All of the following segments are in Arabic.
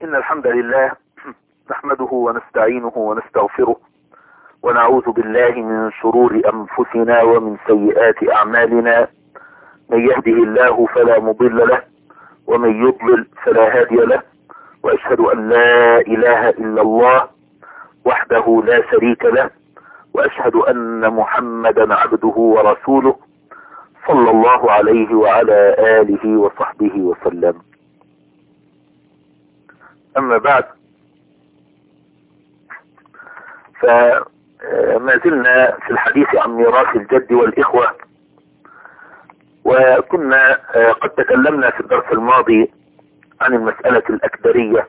إن الحمد لله نحمده ونستعينه ونستغفره ونعوذ بالله من شرور أنفسنا ومن سيئات أعمالنا. من يهده الله فلا مضل له ومن يضلل فلا هادي له، وأشهد أن لا إله إلا الله وحده لا شريك له، وأشهد أن محمدا عبده ورسوله صلى الله عليه وعلى آله وصحبه وسلم. أما بعد، فما زلنا في الحديث عن ميراث الجد والإخوة، وكنا قد تكلمنا في الدرس الماضي عن المسألة الأكدرية،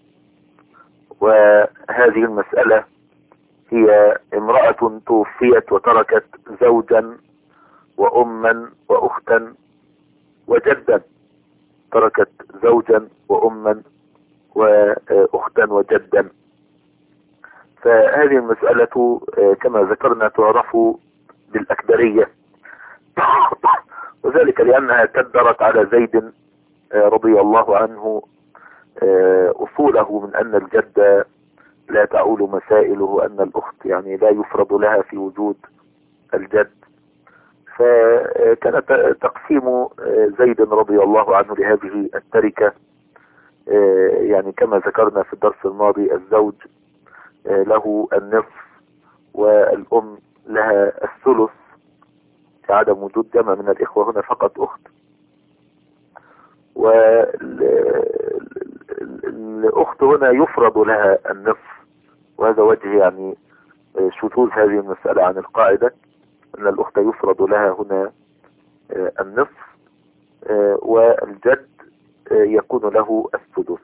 وهذه المسألة هي امرأة توفيت وتركت زوجا وأما وأختا وجدا، تركت زوجا وأما وأختا وجدا. فهذه المسألة كما ذكرنا تعرف بالأكدرية، وذلك لأنها كدرت على زيد رضي الله عنه أصوله من أن الجد لا تعول مسائله، أن الأخت يعني لا يفرض لها في وجود الجد. فكان تقسيم زيد رضي الله عنه لهذه التركة يعني كما ذكرنا في الدرس الماضي، الزوج له النصف والأم لها الثلث في عدم وجود جمع من الإخوة، هنا فقط أخت. والأخت هنا يفرض لها النصف، وهذا وجه يعني شذوذ هذه المسألة عن القاعدة، أن الأخت يفرض لها هنا النصف، والجد يكون له السدس.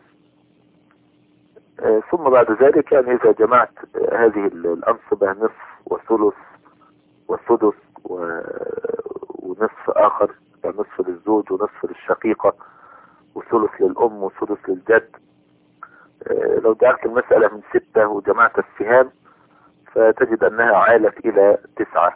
ثم بعد ذلك يعني إذا جمعت هذه الأنصبة، نصف وثلث والسدس ونصف آخر، يعني نصف للزوج ونصف للشقيقة وثلث للأم وثلث للجد، لو جعلت المسألة من 6 وجمعت السهام فتجد أنها عالت إلى 9،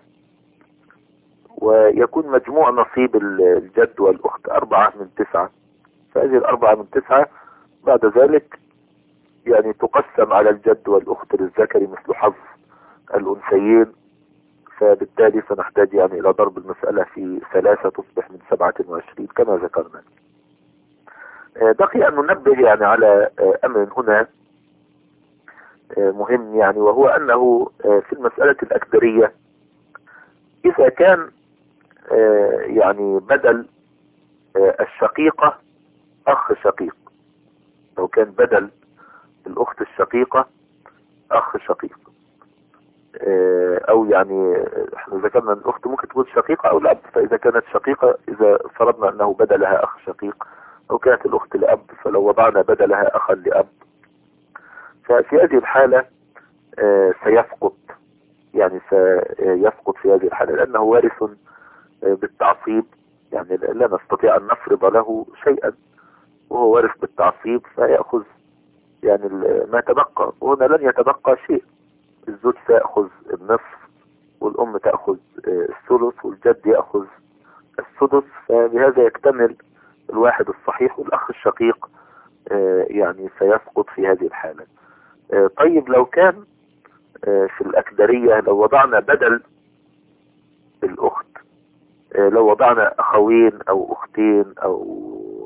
ويكون مجموع نصيب الجد والأخت 4 من 9. فهذه 4 من 9 بعد ذلك يعني تقسم على الجد والأخت للذكر مثل حظ الأنثيين، فبالتالي سنحتاج يعني إلى ضرب المسألة في 3 تصبح من 27 كما ذكرنا. بقي أن ننبه يعني على أمر هنا مهم، يعني وهو أنه في المسألة الأكدرية إذا كان يعني بدل الشقيقة أخ شقيق، لو كان بدل الأخت الشقيقة أخ شقيق، أو يعني احنا ذكرنا أن الأخت ممكن تكون شقيقة أو لأب، فإذا كانت شقيقة إذا فرضنا أنه بدلها أخ شقيق، أو كانت الأخت لأب فلو وضعنا بدلها أخا لأب، ففي هذه الحالة سيسقط، يعني سيسقط في هذه الحالة لأنه وارث بالتعصيب، يعني لا نستطيع أن نفرض له شيئا وهو وارث بالتعصيب، فيأخذ يعني ما تبقى، وهنا لن يتبقى شيء. الزوج سيأخذ النصف والأم تأخذ الثلث والجد يأخذ السدس، فبهذا يكتمل الواحد الصحيح، والأخ الشقيق يعني سيسقط في هذه الحالة. طيب لو كان في الأكدرية لو وضعنا بدل الأخت، لو وضعنا أخوين أو أختين أو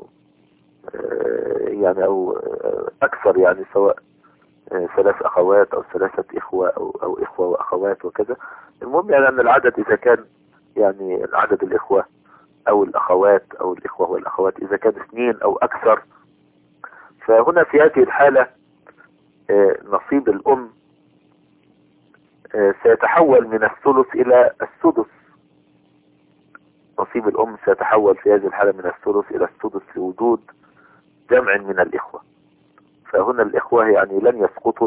يعني أو أكثر، يعني سواء 3 أخوات أو 3 إخوة أو إخوة وأخوات وكذا، المهم يعني أن العدد إذا كان يعني العدد الإخوة أو الأخوات أو الإخوة والأخوات إذا كان 2 أو أكثر، فهنا في هذه الحالة نصيب الأم سيتحول من الثلث إلى السدس. نصيب الأم سيتحول في هذه الحالة من الثلث إلى السدس لوجود جمع من الإخوة. فهنا الإخوة يعني لن يسقطوا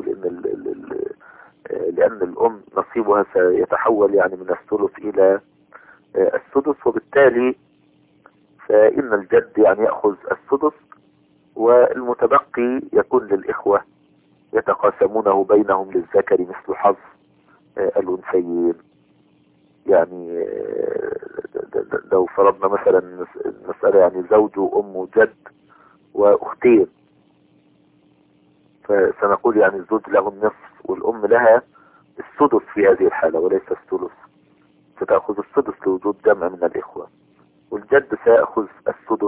لأن الأم نصيبها سيتحول يعني من الثلث إلى السدس، وبالتالي فإن الجد يعني يأخذ السدس، والمتبقي يكون للإخوة يتقاسمونه بينهم للذكر مثل حظ الأنثيين. يعني لو فرضنا مثلا المسألة يعني زوج وأم وجد وأختين، فسنقول يعني الزوج له النصف والأم لها السدس في هذه الحالة وليس الثلث، فتأخذ السدس لوجود جمع من الإخوة، والجد سيأخذ السدس،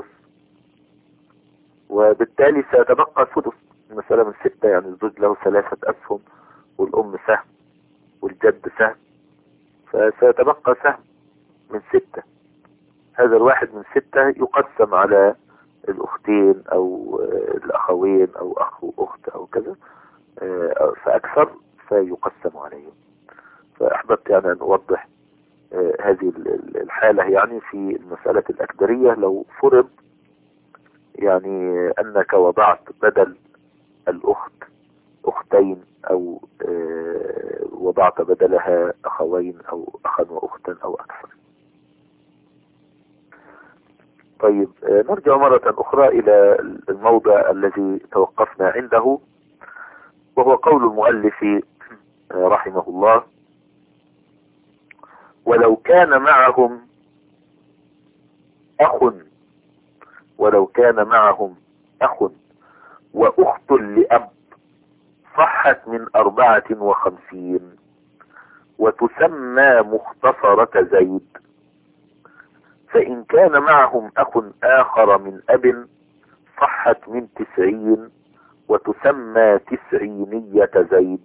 وبالتالي سيتبقى سدس. المسألة من 6، يعني الزوج له 3 أسهم والأم سهم والجد سهم، فسيتبقى سهم من 6. هذا الواحد من 6 يقسم على الأختين أو الأخوين أو أخ وأخت أو كذا فأكثر، فيقسم عليهم. فأحببت يعني أن أوضح هذه الحالة يعني في المسألة الأكدرية. لو فرض يعني أنك وضعت بدل الأخت أختين أو وضعت بدلها أخوين أو أخا وأختا أو أكثر. طيب نرجع مرة أخرى إلى الموضع الذي توقفنا عنده، وهو قول المؤلف رحمه الله: ولو كان معهم أخ وأخت لأب صحت من 54 وتسمى مختصرة زيد. فإن كان معهم أخ آخر من أب صحت من 90 وتسمى 90 زيد.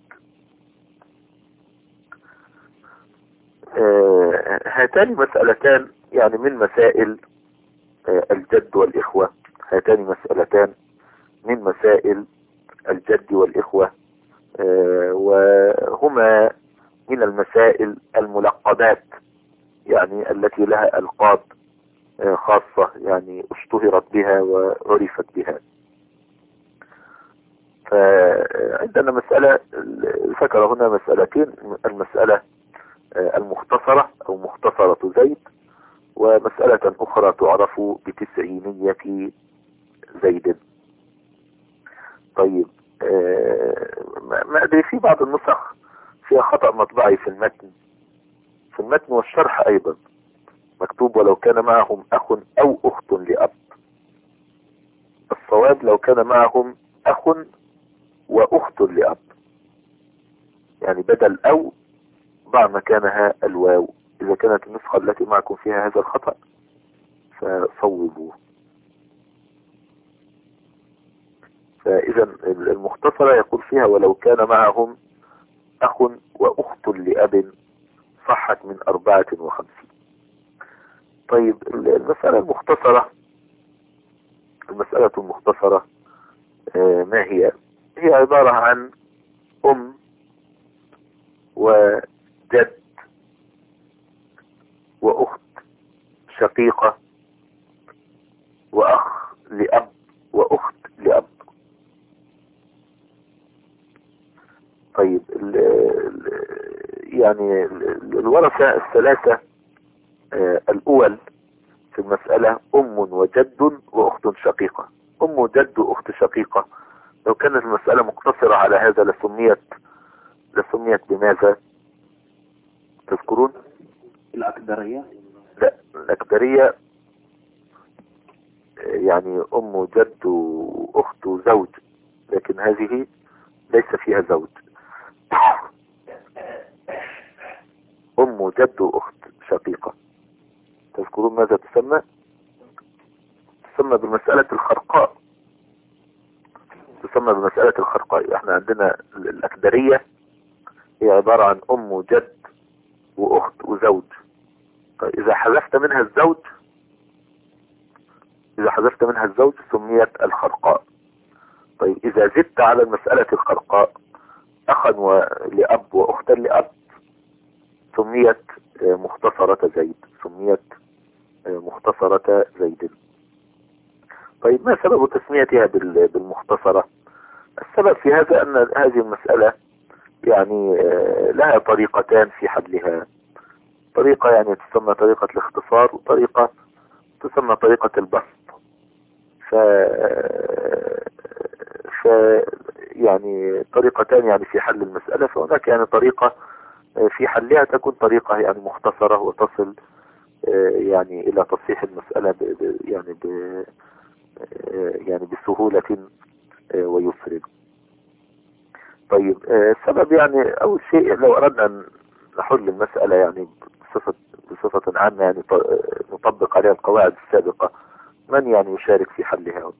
هاتان مسألتان يعني من مسائل الجد والإخوة. هاتان مسألتان من مسائل الجد والإخوة، وهما من المسائل الملقبات، يعني التي لها ألقاب خاصة يعني اشتهرت بها وعرفت بها. فعندنا مسألة ذكر هنا مسألتين: المسألة المختصرة أو مختصرة زيد، ومسألة أخرى تعرف ب90 زيد. طيب ما أدري، في بعض النسخ فيها خطأ مطبعي في المتن والشرح أيضا مكتوب: ولو كان معهم أخ أو أخت لأب. الصواب لو كان معهم أخ وأخت لأب، يعني بدل أو ضع مكانها الواو. إذا كانت النسخة التي معكم فيها هذا الخطأ فصوبوه. فإذا المختصرة يقول فيها: ولو كان معهم أخ وأخت لأب صحت من 54. طيب المسألة المختصرة ما هي؟ هي عبارة عن أم وجد وأخت شقيقة وأخ لأب وأخت لأب. طيب يعني الورثة الثلاثة الأول في المسألة أم وجد وأخت شقيقة. أم وجد وأخت شقيقة، لو كانت المسألة مقتصرة على هذا لسميت بماذا تذكرون؟ الأكدرية. لا، الأكدرية يعني أم وجد وأخت وزوج، لكن هذه ليس فيها زوج. أم وجد وأخت شقيقة، تذكرون ماذا تسمى؟ تسمى بالمسألة الخرقاء. احنا عندنا الأكدرية هي عبارة عن أم وجد وأخت وزوج. طيب إذا حذفت منها الزوج سميت الخرقاء. طيب إذا زدت على المسألة الخرقاء أخا لأب وأختا لأب سميت مختصرة زيد. طيب ما سبب تسميتها بالمختصرة؟ السبب في هذا أن هذه المسألة يعني لها طريقتان في حلها. طريقة يعني تسمى طريقة الاختصار، وطريقة تسمى طريقة البسط. يعني طريقتان يعني في حل المسألة. فهناك يعني طريقة في حلها تكون طريقة يعني مختصرة وتصل يعني إلى تصحيح المسألة يعني بسهولة ويسر. طيب السبب يعني أول شيء لو أردنا أن نحل المسألة يعني بصفة عامة يعني نطبق عليها القواعد السابقة، من يعني يشارك في حلها؟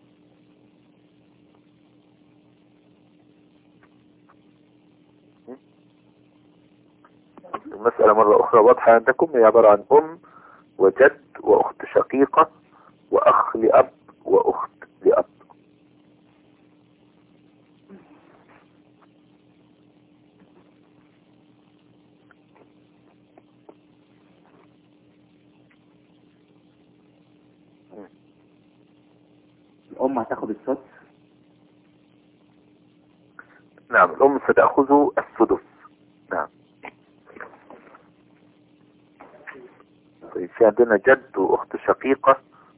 المسألة مرة أخرى واضحة عندكم، هي عبارة عن أم وجد وأخت شقيقة وأخ لأب وأخت لأب. الأم هتاخد السدس. نعم، الأم ستأخذ السدس. نعم. طيب في عندنا جد وأخت شقيقة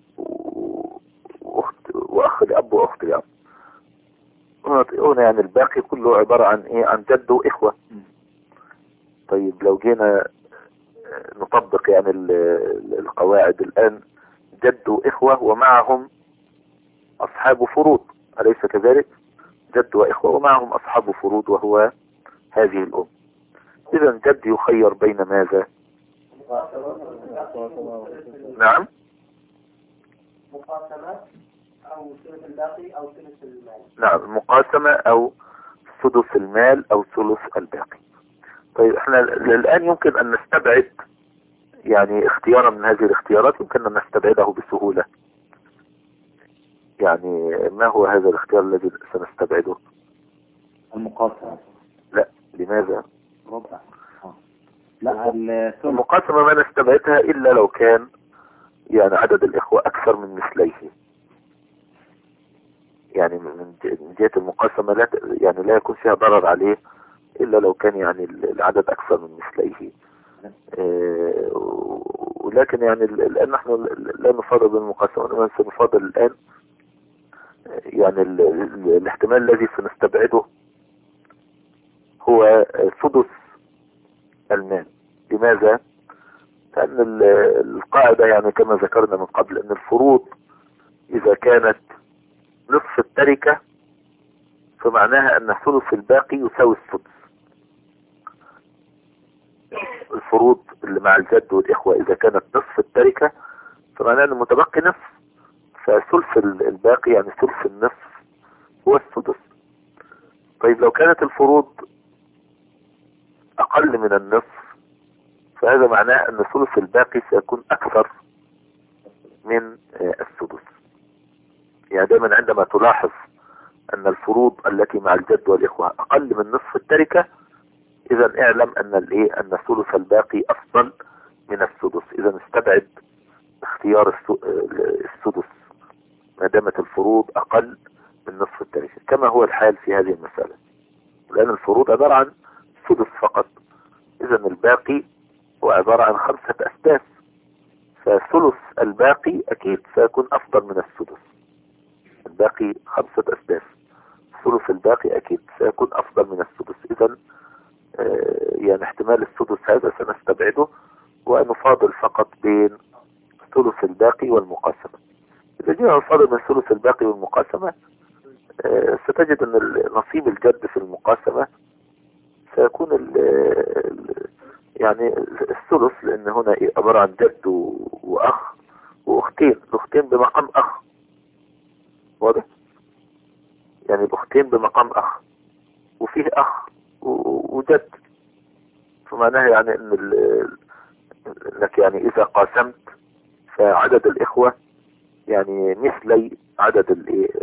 وأخ لأب وأخت لأب. هنا يعني الباقي كله عبارة عن إيه؟ عن جد وإخوة. طيب لو جينا نطبق يعني القواعد الآن، جد وإخوة ومعهم أصحاب فروض، أليس كذلك؟ جد وإخوة ومعهم أصحاب فروض وهو هذه الأم. إذا جد يخير بين ماذا؟ نعم، مقاسمة أو ثلث الباقي أو ثلث المال. نعم، مقاسمة أو سدس المال أو ثلث الباقي. طيب احنا الآن يمكن أن نستبعد يعني اختيارا من هذه الاختيارات، يمكن أن نستبعده بسهولة. يعني ما هو هذا الاختيار الذي سنستبعده؟ المقاسمة. لا، لماذا؟ ربع. لا، المقاسمة ما نستبعدها إلا لو كان يعني عدد الإخوة أكثر من مثليه. يعني من جهة المقاسمة يعني لا يكون فيها ضرر عليه إلا لو كان يعني العدد أكثر من مثليه. ولكن يعني الآن نحن لا نفضل بالمقاسمة، إنما سنفضل الآن يعني الاحتمال الذي سنستبعده هو سدس المال. لماذا؟ لأن القاعدة يعني كما ذكرنا من قبل أن الفروض إذا كانت نصف التركة فمعناها أن ثلث الباقي يساوي السدس. الفروض اللي مع الجد والإخوة إذا كانت نصف التركة فمعناها أن المتبقي نصف، فثلث الباقي يعني ثلث النصف هو السدس. طيب لو كانت الفروض أقل من النصف فهذا معناه أن ثلث الباقي سيكون أكثر من السدس. يعني دائما عندما تلاحظ أن الفروض التي مع الجد والإخوة أقل من نصف التركة، إذا اعلم أن ثلث الباقي أفضل من السدس. إذا استبعد اختيار السدس ما دامت الفروض أقل من نصف التركة، كما هو الحال في هذه المسألة، لأن الفروض عبارة عن سدس فقط. إذا الباقي هو عبارة عن 5 أسداس، فثلث الباقي أكيد سيكون أفضل من السدس. الباقي 5 أسداس، ثلث الباقي أكيد سيكون أفضل من السدس. إذا يعني احتمال السدس هذا سنستبعده ونفاضل فقط بين ثلث الباقي والمقاسمة. إذا جينا نفاضل من ثلث الباقي والمقاسمة ستجد أن نصيب الجد في المقاسمة سيكون يعني الثلث، لأن هنا عبارة عن جد وأخ وأختين، الأختين بمقام أخ، واضح؟ يعني الأختين بمقام أخ وفيه أخ وجد، فمعناها يعني انك يعني اذا قاسمت فعدد الاخوة يعني مثلي عدد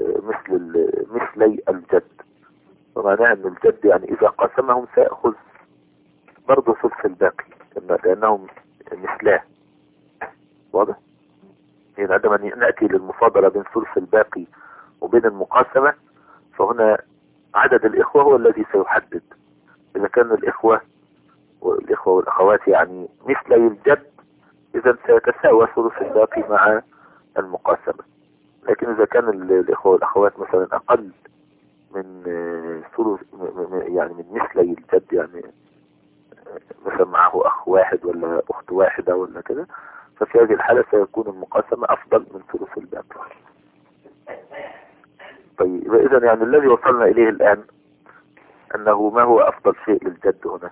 مثلي الجد، فمعناها ان الجد يعني اذا قاسمهم سيأخذ برضه ثلث الباقي لانهم مثلاه، واضح؟ يعني عندما نأتي للمفاضلة بين ثلث الباقي وبين المقاسمة فهنا عدد الاخوة هو الذي سيحدد. اذا كان الاخوة والأخوات يعني مثلي الجد إذا سيتساوى ثلث الباقي مع المقاسمة. لكن إذا كان الإخوة والأخوات مثلا أقل من ثلث يعني من مثلي الجد، يعني مثلا معه أخ واحد ولا أخت واحدة ولا كده، ففي هذه الحالة سيكون المقاسمة أفضل من ثلث الباقي. طيب إذا يعني الذي وصلنا إليه الآن أنه ما هو أفضل شيء للجد هنا؟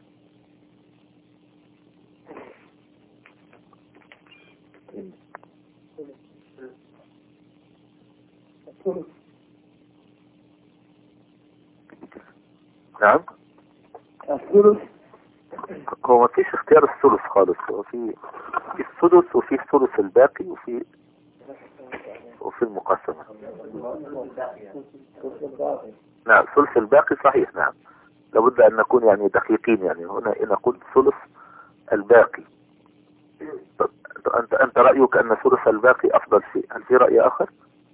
نعم. الثلث. هو ما فيش اختيار الثلث خالص، هو في السدس وفي الثلث الباقي وفي المقسمة. نعم ثلث الباقي صحيح. نعم لابد أن نكون يعني دقيقين، يعني هنا نقول ثلث الباقي. طب أنت رأيك أن ثلث الباقي أفضل شيء، هل في رأي آخر؟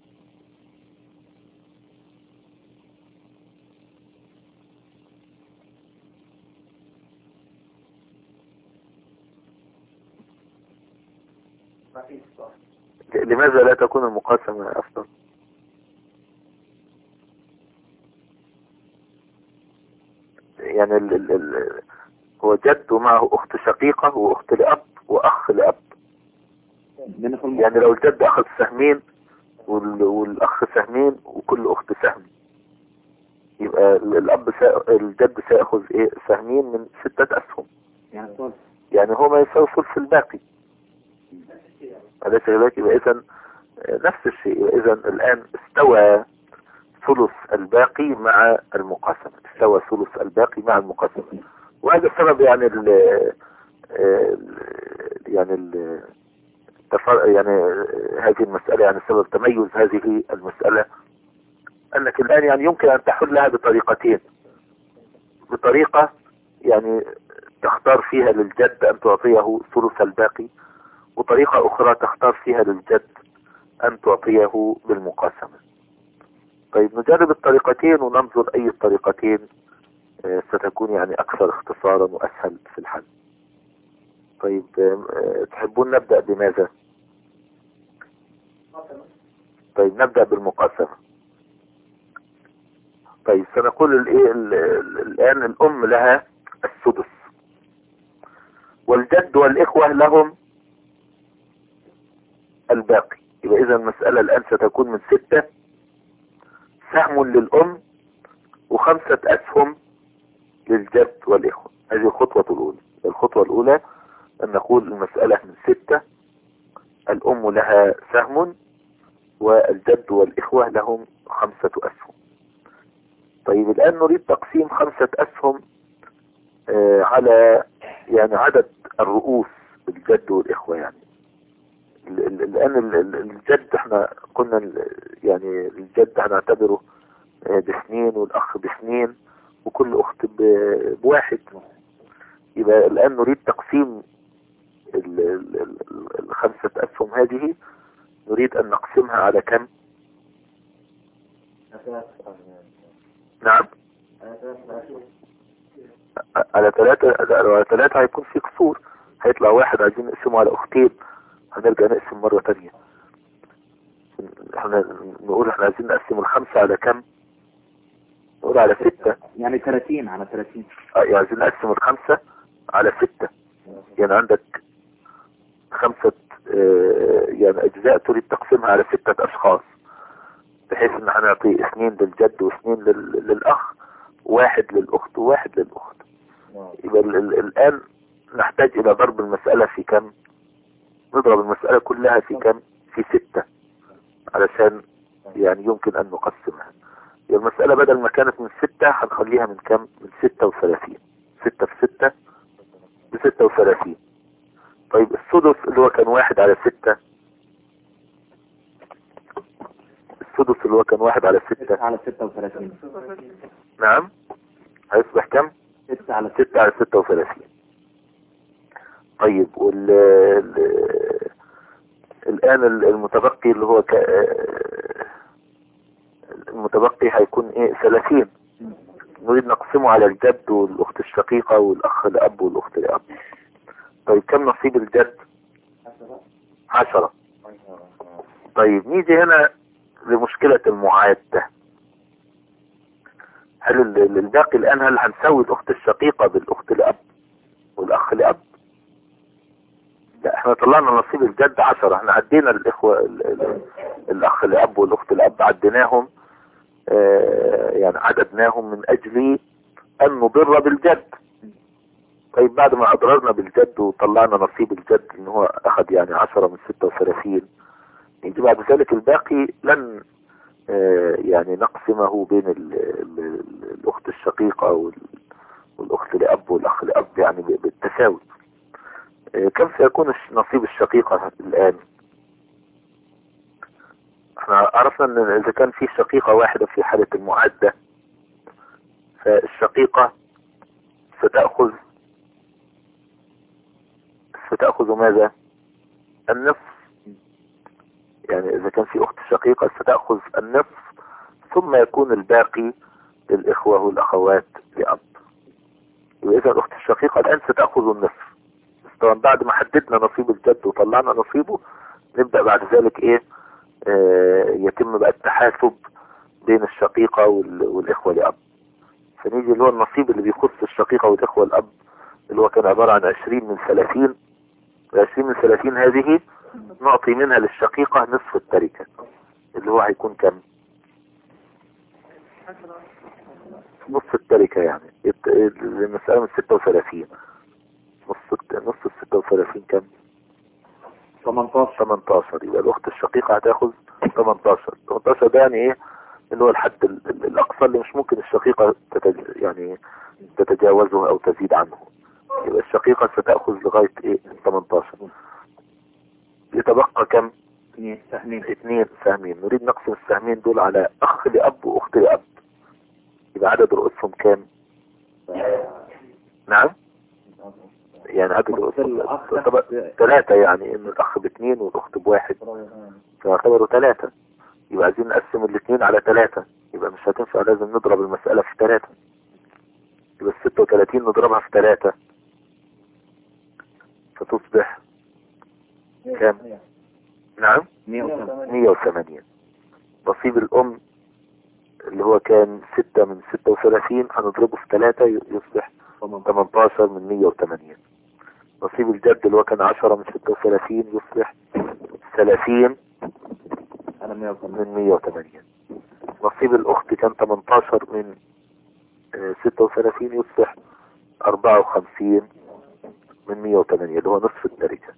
لماذا لا تكون المقاسمة أفضل؟ يعني هو جد ومعه أخت شقيقة وأخت لأب وأخ لأب. يعني لو الجد أخذ سهمين والأخ سهمين وكل أخت سهم، يبقى الجد سيأخذ سهمين من 6 أسهم، يعني هو ما يساوي ثلث الباقي. أليس كذلك؟ يبقى إذن نفس الشيء. إذن الآن استوى ثلث الباقي مع المقاسمة، استوى ثلث الباقي مع المقاسمة. وهذا السبب يعني يعني هذه المسألة، يعني سبب تميز هذه المسألة أنك الآن يعني يمكن أن تحلها بطريقتين. بطريقة يعني تختار فيها للجد أن تعطيه ثلث الباقي، وطريقة أخرى تختار فيها للجد أن تعطيه بالمقاسمة. طيب نجرب الطريقتين وننظر أي الطريقتين ستكون يعني أكثر اختصارا وأسهل في الحل. طيب تحبون نبدأ بماذا؟ طيب نبدأ بالمقاسمة. طيب سنقول الآن الأم لها السدس، والجد والإخوة لهم الباقي. يبقى إذا المسألة الآن ستكون من 6 سهم للأم و5 أسهم للجد والإخوة. هذه الخطوة الأولى. الخطوة الأولى أن نقول المسألة من 6، الأم لها سهم والجد والإخوة لهم 5 أسهم. طيب الآن نريد تقسيم 5 أسهم على يعني عدد الرؤوس الجد والإخوة. يعني الآن الجد احنا قلنا يعني الجد هنعتبره ب2 والأخ ب2 وكل أخت ب1. يبقى الآن نريد تقسيم 5 أسهم هذه، نريد أن نقسمها على كم؟ نعم على 3. على 3 هيكون في قصور، هيطلع 1 عايزين نقسمه على أختين، هنرجع نقسم مرة تانية. احنا نقول احنا عايزين نقسم ال5 على كم؟ نقول على 6، يعني 30 على 30. يعني عايزين نقسم ال5 على 6. يعني عندك 5 يعني أجزاء تريد تقسمها على 6 أشخاص، بحيث ان هنعطي 2 للجد و2 للأخ، 1 للأخت و1 للأخت. يبقى الآن نحتاج إلى ضرب المسألة في كم؟ نضرب المسألة كلها في كم؟ في 6 علشان يعني يمكن أن نقسمها. المسألة بدل ما كانت من 6 هنخليها من كم؟ من 36. 6 في 6 ب36. طيب السدس اللي هو كان 1 على 6، السدس اللي هو كان 1 على 6 على 36. نعم هيصبح كم؟ 6 على 6 على 36. طيب الآن المتبقي اللي هو المتبقي هيكون 30. نريد نقسمه على الجد والأخت الشقيقة والأخ الأب والأخت الأب. طيب كم نصيب الجد؟ 10. طيب نيجي هنا لمشكلة المعادة. هل الباقي الآن هل هنسوي الأخت الشقيقة بالأخت الأب والأخ الأب؟ لا احنا طلعنا نصيب الجد 10. احنا عدينا الإخوة الأخ الأب والأخت الأب عديناهم يعني عددناهم من أجل أن نضر بالجد. طيب بعد ما أضررنا بالجد وطلعنا نصيب الجد إن هو أخذ يعني 10 من 36، يجي بعد ذلك الباقي لن يعني نقسمه بين الأخت الشقيقة والأخت لأب والأخ لأب يعني بالتساوي. كم سيكون نصيب الشقيقة الآن؟ احنا عرفنا ان اذا كان في شقيقة واحدة في حالة المعدة، فالشقيقة ستأخذ ماذا؟ النصف. يعني اذا كان في اخت شقيقة ستأخذ النصف، ثم يكون الباقي للإخوة والأخوات لأب. وإذا الأخت الشقيقة الآن ستأخذ النصف. طبعا بعد ما حددنا نصيب الجد وطلعنا نصيبه، نبدأ بعد ذلك إيه؟ يتم بقى التحاسب بين الشقيقة والإخوة لأب. فنيجي اللي هو النصيب اللي بيخص الشقيقة والإخوة الأب، اللي هو كان عبارة عن 20 من 30. 20 من 30 هذه نعطي منها للشقيقة نصف التركة، اللي هو هيكون كم؟ نص التركة. يعني المسألة من 36، نص ال 36 كم؟ 18. 18. يبقى الأخت الشقيقة هتاخذ 18. 18 ده يعني إيه؟ اللي هو الحد الأقصى اللي مش ممكن الشقيقة يعني تتجاوزه أو تزيد عنه. يبقى الشقيقة ستأخذ لغاية إيه؟ 18. يتبقى كم؟ 2 سهمين. نريد نقسم السهمين دول على أخ لأب وأخت لأب. يبقى عدد رؤوسهم كام؟ نعم، يعني عدد رؤوسهم 3. يعني إن الأخ ب2 والأخت ب1، فيعتبروا 3. يبقى عايزين نقسم الاثنين على 3. يبقى مش هتنفع، لازم نضرب المسألة في 3. يبقى 36 نضربها في 3 فتصبح كام؟ نعم، 180. نصيب الأم اللي هو كان 6 من 36 هنضربه في 3 يصبح 18 من 180. نصيب الجد اللي هو كان 10 من 36 يصبح 30 من 180. نصيب الأخت كان 18 من 36 يصبح 54 من 108، اللي هو نصف التركة.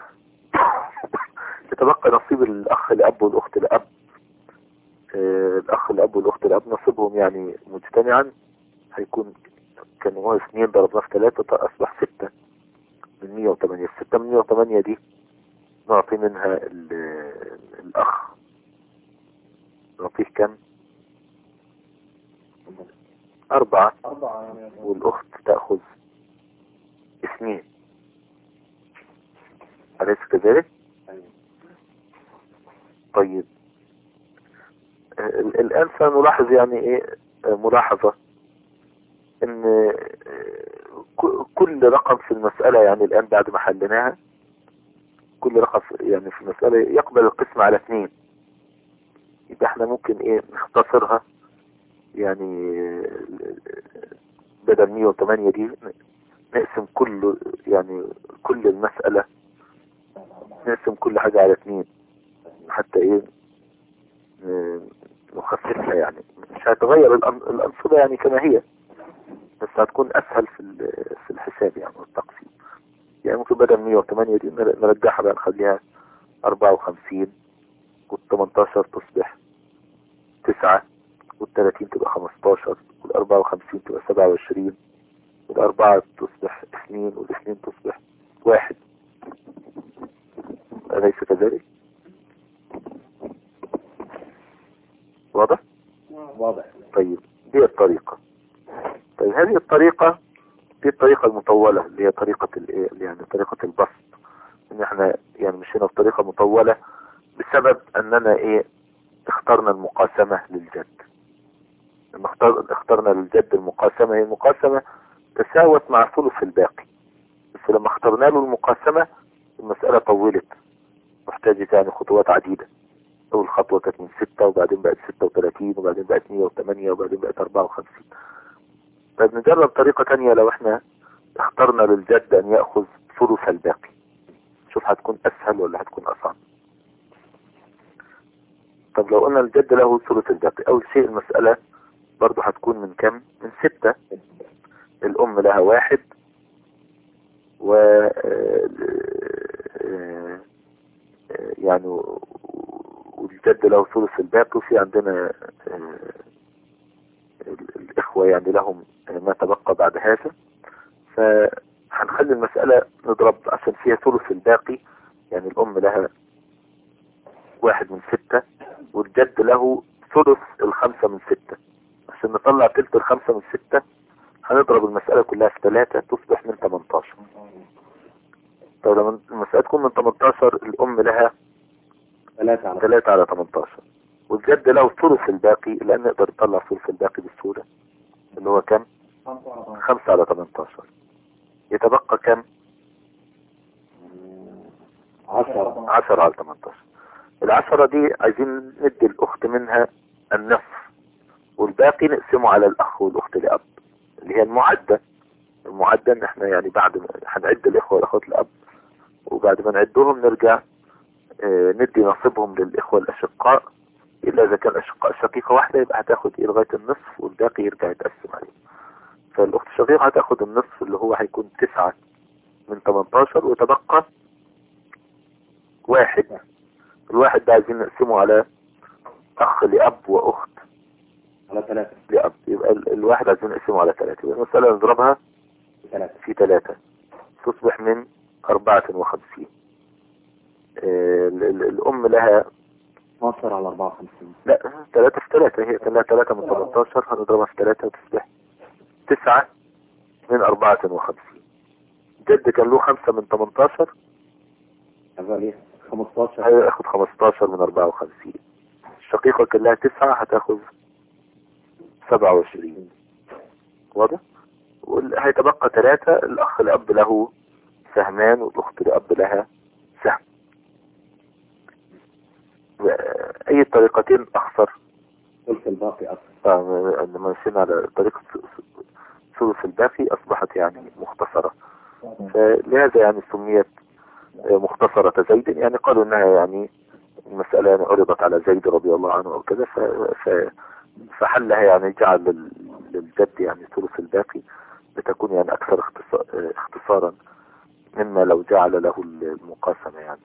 يتبقى نصيب الأخ الأب والأخت الأب. الأخ الأب والأخت الأب نصيبهم يعني مجتمعا هيكون، كان هو 2 ضربناه في 3 أصبح 6 من 108. 6 من 108 دي نعطي منها الأخ، نعطيه كم؟ 4. والأخت تأخذ 2. أليس كذلك؟ طيب الآن سنلاحظ يعني إيه ملاحظة، إن كل رقم في المسألة يعني الآن بعد ما حلناها، كل رقم يعني في المسألة يقبل القسم على 2. يبقى احنا ممكن إيه نختصرها، يعني بدل 108 دي نقسم كل المسألة، نقسم كل حاجة على 2 حتى ايه نخففها. يعني مش هتغير الأنصبة يعني كما هي، بس هتكون أسهل في الحساب يعني والتقسيم. يعني ممكن بدل 108 دي نرجعها بقى نخليها 54، وال18 تصبح 9، وال30 تبقى 15، وال54 تبقى 27، وال4 تصبح 2، وال2 تصبح 1. أليس كذلك؟ واضح؟ طيب دي الطريقة. طيب هذه الطريقة دي الطريقة المطولة، اللي هي طريقة الايه، يعني طريقة البسط. ان احنا يعني مشينا في طريقة مطولة بسبب اننا ايه اخترنا المقاسمة للجد. لما اخترنا للجد المقاسمة، هي المقاسمة تساوت مع ثلث الباقي، بس لما اخترنا له المقاسمة المسألة طولت محتاجة يعني خطوات عديدة. اول خطوة كانت من 6، وبعدين بقت 36، وبعدين بقت 108، وبعدين بقت 54. طيب نجرب طريقة تانية. لو احنا اخترنا للجد ان يأخذ ثلث الباقي، شوف هتكون اسهل ولا هتكون اصعب. طب لو قلنا الجد له ثلث الباقي، اول شيء المسألة برضو هتكون من كم؟ من 6. الأم لها 1 و يعني والجد له ثلث الباقي، وفي عندنا الإخوة يعني لهم ما تبقى بعد هذا. فهنخلي المسألة نضرب عشان فيها ثلث الباقي، يعني الأم لها 1/6 والجد له ثلث 5/6. عشان نطلع تلت 5/6 هنضرب المسألة كلها في 3 تصبح من 18. طيب لما المسألة تكون من 18 الأم لها 3 على 18 والجد له ثلث الباقي، لأن نقدر نطلع ثلث الباقي بسهولة اللي هو كم؟ 5 على 18. يتبقى كم؟ 10 على 18. ال10 دي عايزين ندي الأخت منها النصف، والباقي نقسمه على الأخ والأخت لأب اللي هي المعدة ان احنا يعني بعد ما هنعد الإخوة والأخوات لأب، وبعد ما نعدهم نرجع ندي نصيبهم للإخوة الأشقاء، إلا إذا كان أشقاء شقيقة واحدة يبقى هتاخد لغاية النصف والباقي يرجع يتقسم عليه. فالأخت الشقيقة هتاخد النصف اللي هو هيكون 9 من 18 ويتبقى 1. الواحد ده عايزين نقسمه على أخ لأب وأخت على 3 لأب، يبقى الواحد عايزين نقسمه على 3. يبقى المسألة نضربها في 3 تصبح من 54. الأم لها 12 على 54. لا 3 في 3، هي 3 من 18 هنضربها في 3 وتصبح 9 من 54. جد كان له 5 من 18 هذا 15 هياخد 15 من 54. الشقيقة كان لها 9 هتاخد 27. واضح؟ هيتبقى 3. الأخ الأب له سهمان والأخت الأب لها سهم. أي الطريقتين أخسر؟ ثلث الباقي أكثر. عندما مشينا على طريقة ثلث الباقي أصبحت يعني مختصرة، فلهذا يعني سميت مختصرة زيد. يعني قالوا انها يعني المسألة يعني عرضت على زيد رضي الله عنه او كذا، فحلها يعني جعل للجد يعني ثلث الباقي لتكون يعني اكثر اختصارا مما لو جعل له المقاسمة يعني.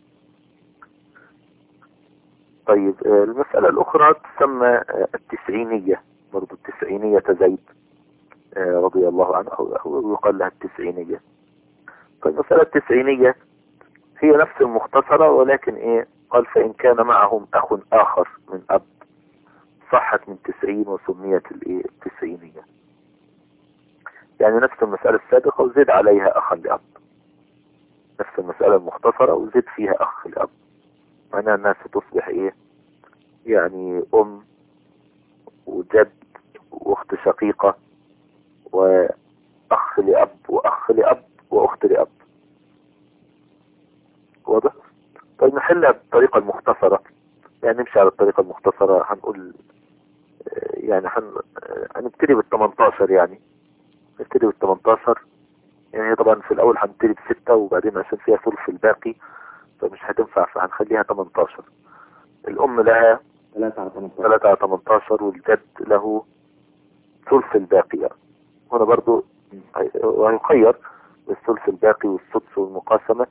طيب المسألة الاخرى تسمى التسعينية، برضو التسعينية زيد رضي الله عنه، او يقال لها التسعينية. طيب المسألة التسعينية هي نفس المختصرة، ولكن ايه قال فإن كان معهم أخ آخر من أب صحت من 90 وسميت الايه التسعينية. يعني نفس المسألة السابقة وزيد عليها أخا لأب، نفس المسألة المختصرة وزيد فيها أخ لأب، معناها الناس تصبح ايه يعني أم وجد وأخت شقيقة وأخ لأب وأخ لأب وأخت لأب. واضح؟ طيب نحلها بالطريقة المختصرة، يعني نمشي على الطريقة المختصرة. هنقول يعني هنبتدي بال18، يعني نبتدي بال18. يعني طبعا في الأول هنبتدي ب6 وبعدين عشان فيها ثلث الباقي فمش هتنفع، فهنخليها 18. الأم لها 3 على 18 والجد له ثلث الباقي يعني. هنا برضو وهيخير بالثلث الباقي والسدس والمقاسمة.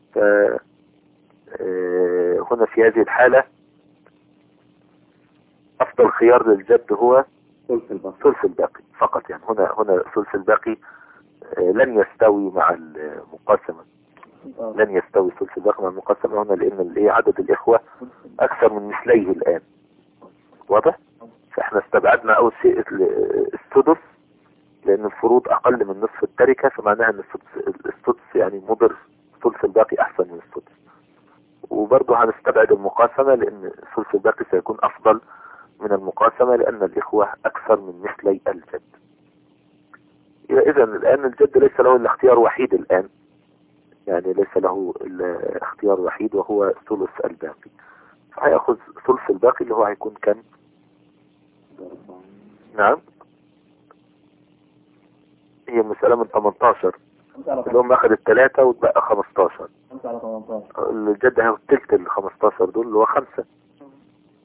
هنا في هذه الحالة أفضل خيار للجد هو ثلث الباقي فقط. يعني هنا ثلث الباقي لن يستوي مع المقاسمة، لن يستوي ثلث الباقي مع المقاسمة هنا، لأن عدد الإخوة أكثر من مثليه الآن. واضح؟ فإحنا استبعدنا أول شيء السدس، لأن الفروض أقل من نصف التركة، فمعناها أن السدس يعني مضر، ثلث الباقي أحسن من السدس. وبرضه هنستبعد المقاسمة لأن ثلث الباقي سيكون أفضل من المقاسمة، لأن الإخوة أكثر من مثلي الجد. إذا الآن الجد ليس له إلا اختيار وحيد الآن، يعني ليس له إلا اختيار وحيد وهو ثلث الباقي، فهيأخذ ثلث الباقي اللي هو هيكون كم؟ نعم هي مسألة من 18 اللي هم أخذ 3 وتبقى 15. الجد هياخد تلت ال 15 دول اللي هو 5،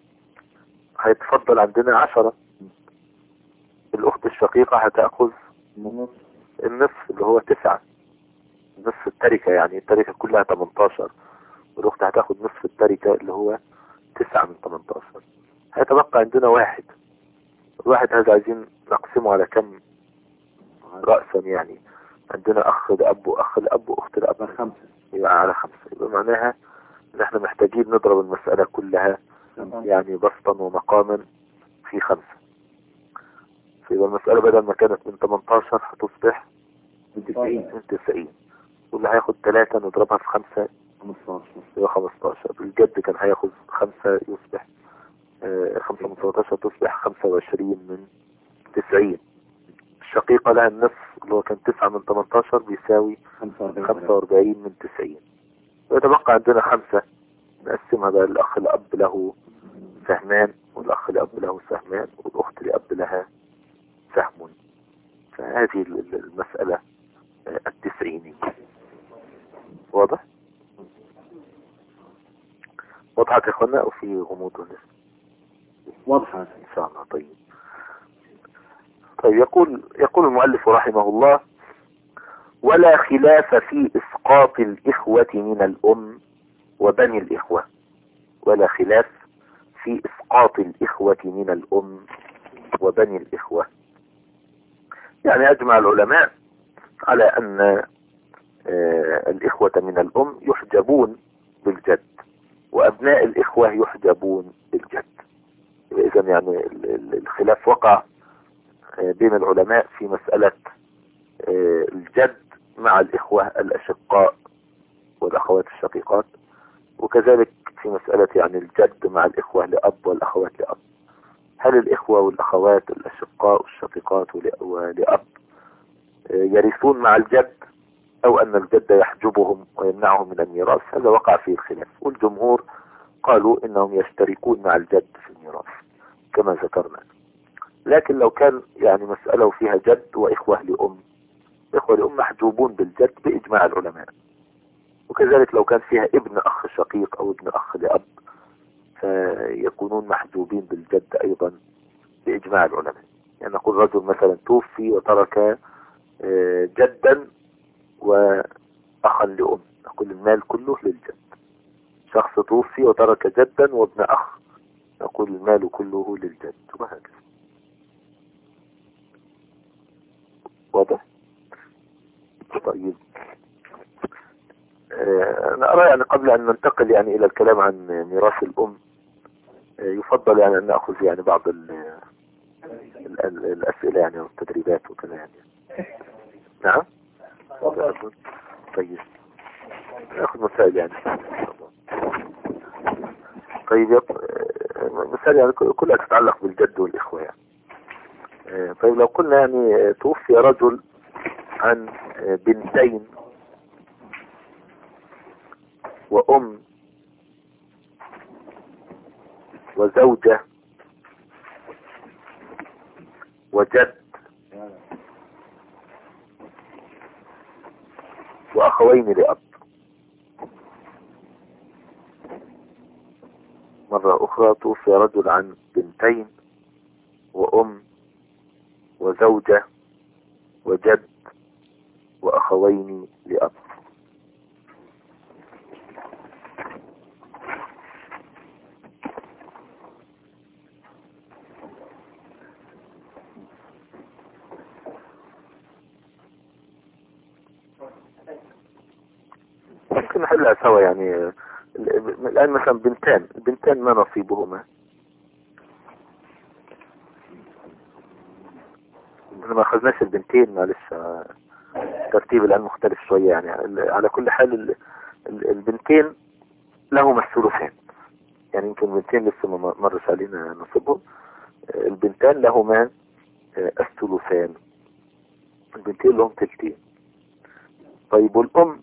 هيتفضل عندنا 10. الأخت الشقيقة هتأخذ النصف اللي هو 9، نصف التركة، يعني التركة كلها 18 والأخت هتاخد نصف التركة اللي هو 9 من 18. هيتبقى عندنا واحد. الواحد هذا عايزين نقسمه على كم رأسا؟ يعني عندنا أخ لأب وأخ لأب وأخت لأب، 5. يبقى على 5. يبقى معناها إن احنا محتاجين نضرب المسألة كلها يعني بسطا ومقاما في 5. فيبقى المسألة بدل ما كانت من 18 هتصبح من 90. واللي هياخد 3 نضربها في 5 يبقى 15. الجد كان هياخد 5 يصبح 5 من 18 تصبح 25 من 90. الشقيقة لها النصف اللي هو كان 9 من 18 بيساوي 45 من 90. ويتبقى عندنا 5 نقسمها بقى. الأخ الأب له سهمان، والأخ الأب له سهمان، والأخت الأب لها سهم. فهذه المسألة التسعينية. واضح؟ وضحت يا اخوانا او في غموض ولا؟ واضحة ان شاء الله. طيب يقول المؤلف رحمه الله: ولا خلاف في اسقاط الاخوة من الام وبني الاخوة. ولا خلاف في اسقاط الاخوة من الام وبني الاخوة. يعني اجمع العلماء على ان الاخوة من الام يحجبون بالجد، وابناء الاخوة يحجبون بالجد. اذا يعني الخلاف وقع بين العلماء في مسألة الجد مع الاخوة الاشقاء والاخوات الشقيقات، وكذلك في مسألة يعني الجد مع الاخوة لأب والاخوات لأب. هل الاخوة والاخوات الاشقاء والشقيقات ولأب يرثون مع الجد، او ان الجد يحجبهم ويمنعهم من الميراث؟ هذا وقع فيه الخلاف، والجمهور قالوا انهم يشتركون مع الجد في الميراث كما ذكرنا. لكن لو كان يعني مسألة فيها جد وإخوة لأم، إخوة لأم محجوبون بالجد بإجماع العلماء. وكذلك لو كان فيها ابن أخ شقيق أو ابن أخ لأب فيكونون محجوبين بالجد أيضا بإجماع العلماء. يعني نقول رجل مثلا توفي وترك جدا وأخا لأم، نقول المال كله للجد. شخص توفي وترك جدا وابن أخ، نقول المال كله للجد، وهكذا. واضح؟ طيب أنا أرى يعني قبل أن ننتقل يعني إلى الكلام عن ميراث الأم يفضل يعني أن نأخذ يعني بعض الأسئلة يعني والتدريبات وكذا يعني. نعم. طيب نأخذ مسائل يعني. طيب مسائل يعني كلها تتعلق بالجد والإخوة يعني. طيب لو قلنا يعني توفي رجل عن بنتين وأم وزوجة وجد وأخوين لأب. مرة أخرى توفي رجل عن بنتين وأم وزوجة وجد وأخوين لأب. ممكن نحلها سوا يعني. الآن مثلا البنتان ما نصيبهما؟ ما أخذناش البنتين، معلش ترتيب الآن مختلف شوية يعني. على كل حال البنتين لهما الثلثان، يعني يمكن البنتين لسه ما مرش علينا نصيبهم. البنتان لهما الثلثان، البنتين لهم تلتين. طيب والأم؟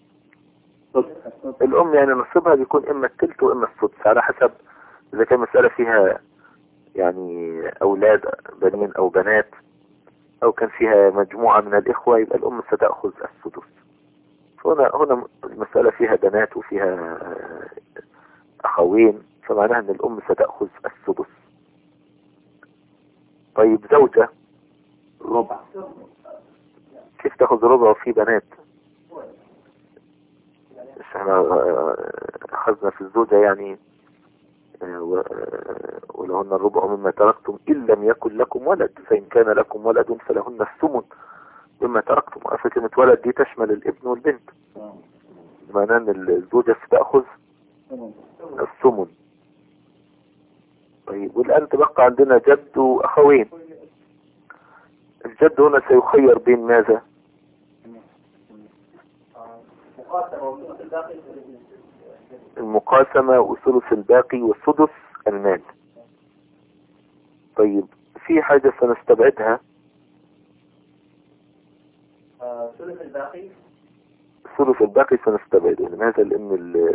الأم يعني نصيبها بيكون إما التلت وإما السدس على حسب إذا كان مسألة فيها يعني أولاد بنين أو بنات، أو كان فيها مجموعة من الإخوة يبقى الأم ستأخذ السدس. هنا المسألة فيها بنات وفيها أخوين، فمعناها أن الأم ستأخذ السدس. طيب زوجة؟ تاخد ربع وفي بنات. مش احنا اخذنا في الزوجة يعني ولهن الربع مما تركتم إن لم يكن لكم ولد، فإن كان لكم ولد فلهن الثمن مما تركتم. وقفة كلمة ولد دي تشمل الابن والبنت، معناه ان الزوجة ستأخذ الثمن. طيب والآن تبقى عندنا جد وأخوين. الجد هنا سيخير بين ماذا؟ المقاسمة وثلث الباقي والسدس المال. طيب في حاجة سنستبعدها. ثلث الباقي. ثلث الباقي سنستبعده. لماذا؟ لأن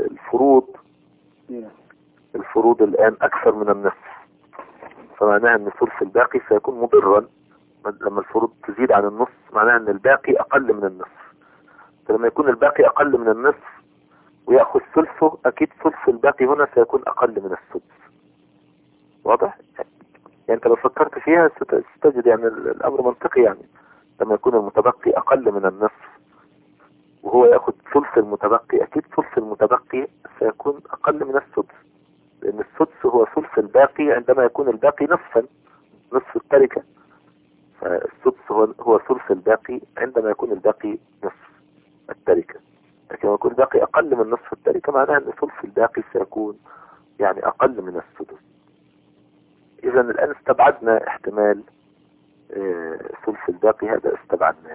الفروض الآن أكثر من النصف، فمعناها أن ثلث الباقي سيكون مضرا. لما الفروض تزيد عن النصف معناها أن الباقي أقل من النصف، فلما يكون الباقي أقل من النصف ويأخذ ثلثه، أكيد ثلث الباقي هنا سيكون أقل من السدس. واضح؟ يعني أنت لو فكرت فيها ستجد يعني الأمر منطقي. يعني لما يكون المتبقي أقل من النصف وهو يأخذ ثلث المتبقي، أكيد ثلث المتبقي سيكون أقل من السدس، لأن السدس هو ثلث الباقي عندما يكون الباقي نصفا، نصف التركة. فالسدس هو ثلث الباقي عندما يكون الباقي نصف التركة، لكن لما يكون الباقي أقل من نصف التركة معناه أن ثلث الباقي سيكون يعني أقل من السدس. إذا الآن استبعدنا احتمال ثلث الباقي، هذا استبعدناه.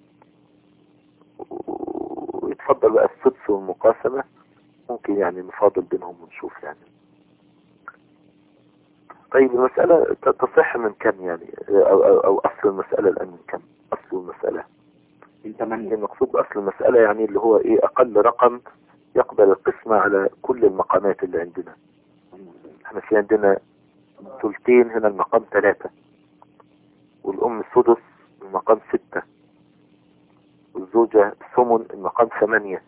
ويتفضل بقى السدس والمقاسمة، ممكن يعني نفاضل بينهم ونشوف يعني. طيب المسألة تصح من كم يعني، أو أصل المسألة الآن من كم؟ أصل المسألة من 8. المقصود بأصل المسألة يعني اللي هو إيه؟ أقل رقم يقبل القسمة على كل المقامات اللي عندنا. احنا في عندنا ثلثين، هنا المقام 3، والأم السدس المقام 6، والزوجة ثمن المقام 8.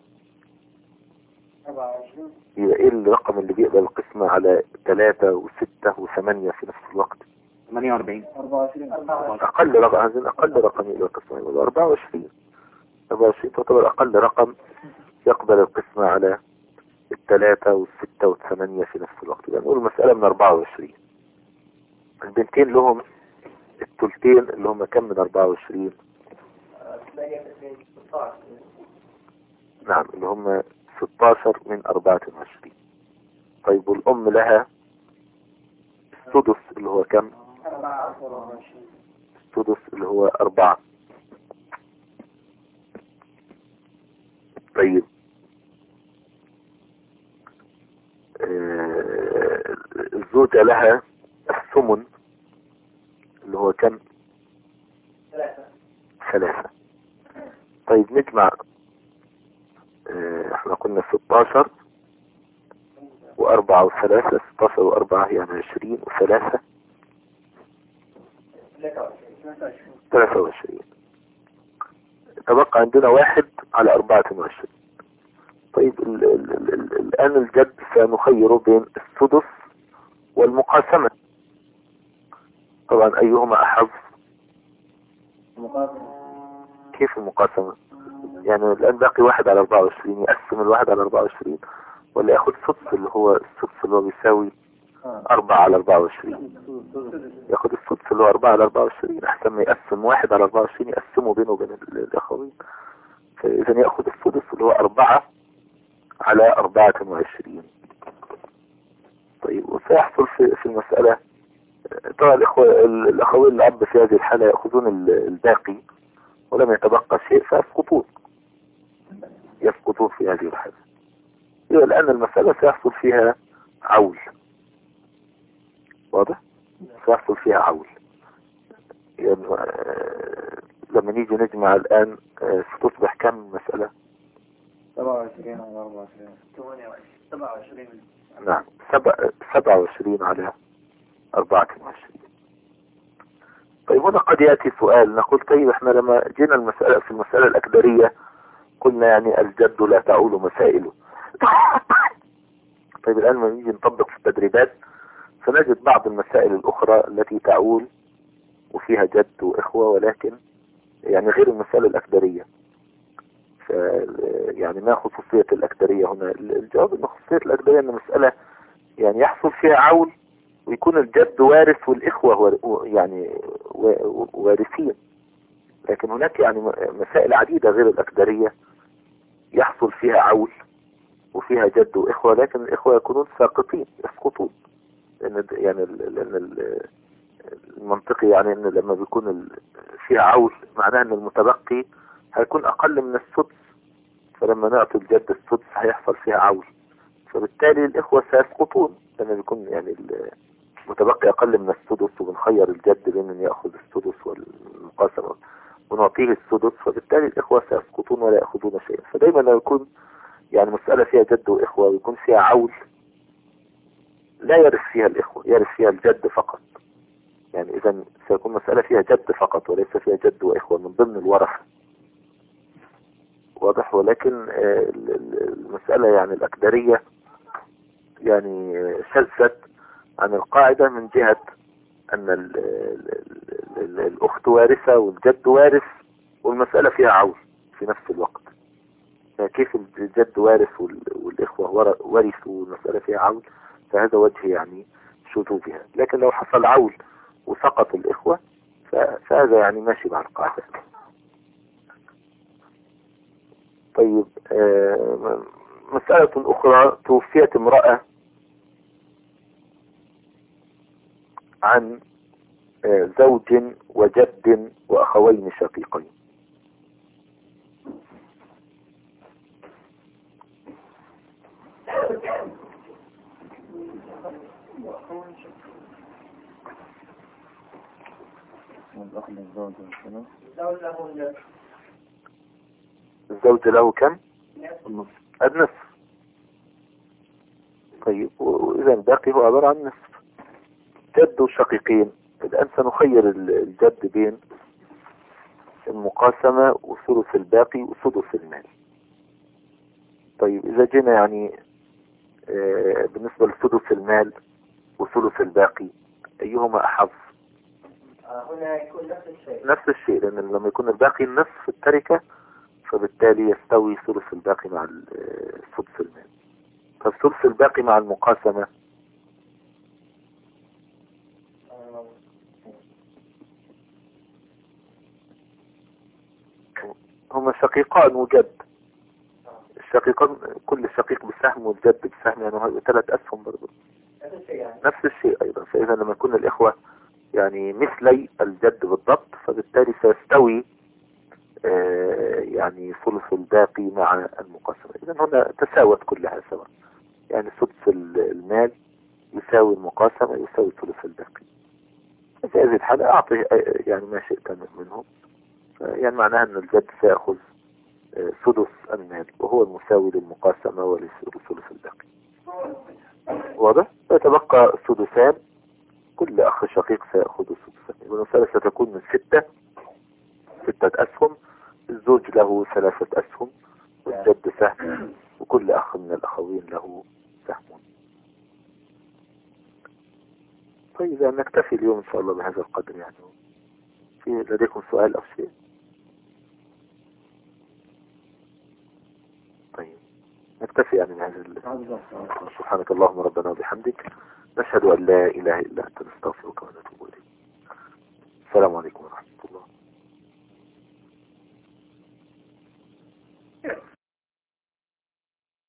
يبقى ايه الرقم اللي بيقبل القسمة على 3 و6 و8 في نفس الوقت؟ 48. أقل رقم، عايزين أقل رقم يقبل القسمة، يبقى 24. 24 تعتبر أقل رقم يقبل القسمة على 3 و6 و8 في نفس الوقت. يعني نقول المسألة من 24. البنتين لهم الثلثين اللي هم كم من 24؟ نعم، اللي هم 16 من 24. طيب والأم لها السدس اللي هو كم؟ السدس اللي هو 4. طيب الزوجة لها الثمن اللي هو كم؟ 3. طيب نجمع. احنا قلنا 16 و4 و3، 16 و4 يعني 20 و3 23. تبقى عندنا 1 على 24. طيب الآن الجد سنخيره بين السدس والمقاسمة. طبعا أيهما أحظ؟ كيف المقاسمة؟ يعني الآن باقي 1 على 24، يقسم 1 على 24 ولا ياخد سدس اللي هو السدس اللي هو بيساوي 4 على 24؟ ياخد السدس اللي هو 4 على 24 أحسن ما يقسم 1 على 24 يقسمه بينه وبين الأخوين. فإذا يأخذ السدس اللي هو 4 على 24. طيب وسيحصل في المسألة طبعا الأخوين الأب في هذه الحالة يأخذون الباقي ولم يتبقى شيء يسقطون في هذه الحالة. إذا الآن المسألة سيحصل فيها عول. واضح؟ سيحصل فيها عول. يعني لما نيجي نجمع الآن ستصبح كم المسألة؟ 27 على 24. 27. نعم 27 على 24. طيب هنا قد يأتي سؤال، نقول طيب احنا لما جينا المسألة في المسألة الأكبرية قلنا يعني الجد لا تعول مسائله. طيب الآن لما نيجي نطبق في التدريبات سنجد بعض المسائل الأخرى التي تعول وفيها جد وإخوة، ولكن يعني غير المسألة الأكدرية. يعني ما خصوصية الأكدرية هنا؟ الجواب أن خصوصية الأكدرية أن مسألة يعني يحصل فيها عول ويكون الجد وارث والإخوة يعني وارثين. لكن هناك يعني مسائل عديدة غير الأكدرية يحصل فيها عول وفيها جد وإخوة، لكن الإخوة يكونون ساقطين يسقطون، لأن المنطقي يعني أن لما بيكون فيها عول معناه أن المتبقي هيكون أقل من السدس، فلما نعطي الجد السدس هيحصل فيها عول، فبالتالي الإخوة سيسقطون لما بيكون يعني المتبقي أقل من السدس، وبنخير الجد بين أن يأخذ السدس والمقاسمة ونعطيه السدس، فبالتالي الإخوة سيسقطون ولا يأخذون شيئا. فدايما لو يكون يعني مسألة فيها جد وإخوة ويكون فيها عول لا يرث فيها الإخوة، يرث فيها الجد فقط. يعني إذا سيكون مسألة فيها جد فقط وليس فيها جد وإخوة من ضمن الورثة، واضح. ولكن المسألة يعني الأكدرية يعني شذت عن القاعدة من جهة أن الأخت وارثة والجد وارث والمسألة فيها عول في نفس الوقت. يعني كيف الجد وارث والإخوة ورثوا والمسألة فيها عول؟ فهذا وجه يعني شذوذها. لكن لو حصل عول وسقط الإخوة فهذا يعني ماشي مع القاعدة. طيب مسألة أخرى: توفيت امرأة عن زوج وجد وأخوين شقيقين. الزوج له كم؟ النصف. طيب وإذا الباقي هو عبارة عن نصف. جد وشقيقين، الآن سنخير الجد بين المقاسمة وثلث الباقي وسدس المال. طيب إذا جينا يعني بالنسبة لسدس المال وثلث الباقي أيهما أحظ؟ هنا يكون نفس الشيء. نفس الشيء، لأن لما يكون الباقي النصف في التركة فبالتالي يستوي ثلث الباقي مع سدس المال. فالثلث الباقي مع المقاسمة هما شقيقان وجد. الشقيقان كل شقيق بسهم والجد بسهم، يعني هو 3 أسهم برضو نفس الشيء أيضا. فإذا لما يكون الإخوة يعني مثلي الجد بالضبط فبالتالي سيستوي يعني ثلث الباقي مع المقاسمة. إذا هنا تساوت كلها سواء، يعني سدس المال يساوي المقاسمة يساوي ثلث الباقي. في هذه الحالة أعطي يعني ما شئت منهم، يعني معناها أن الجد سيأخذ سدس المال وهو المساوي للمقاسمة ولثلث الباقي. واضح؟ فيتبقى سدسان، كل أخ شقيق سيأخذ سدسان. والمسألة ستكون من 6 أسهم، الزوج له 3 أسهم والجد سهم، وكل أخ من الأخوين له سهم. طيب يعني نكتفي اليوم إن شاء الله بهذا القدر. يعني في لديكم سؤال أو شيء؟ طيب نكتفي يعني بهذا. سبحانك اللهم ربنا وبحمدك، نشهد أن لا إله إلا أنت، نستغفرك ونتوب إليك. السلام عليكم ورحمة الله.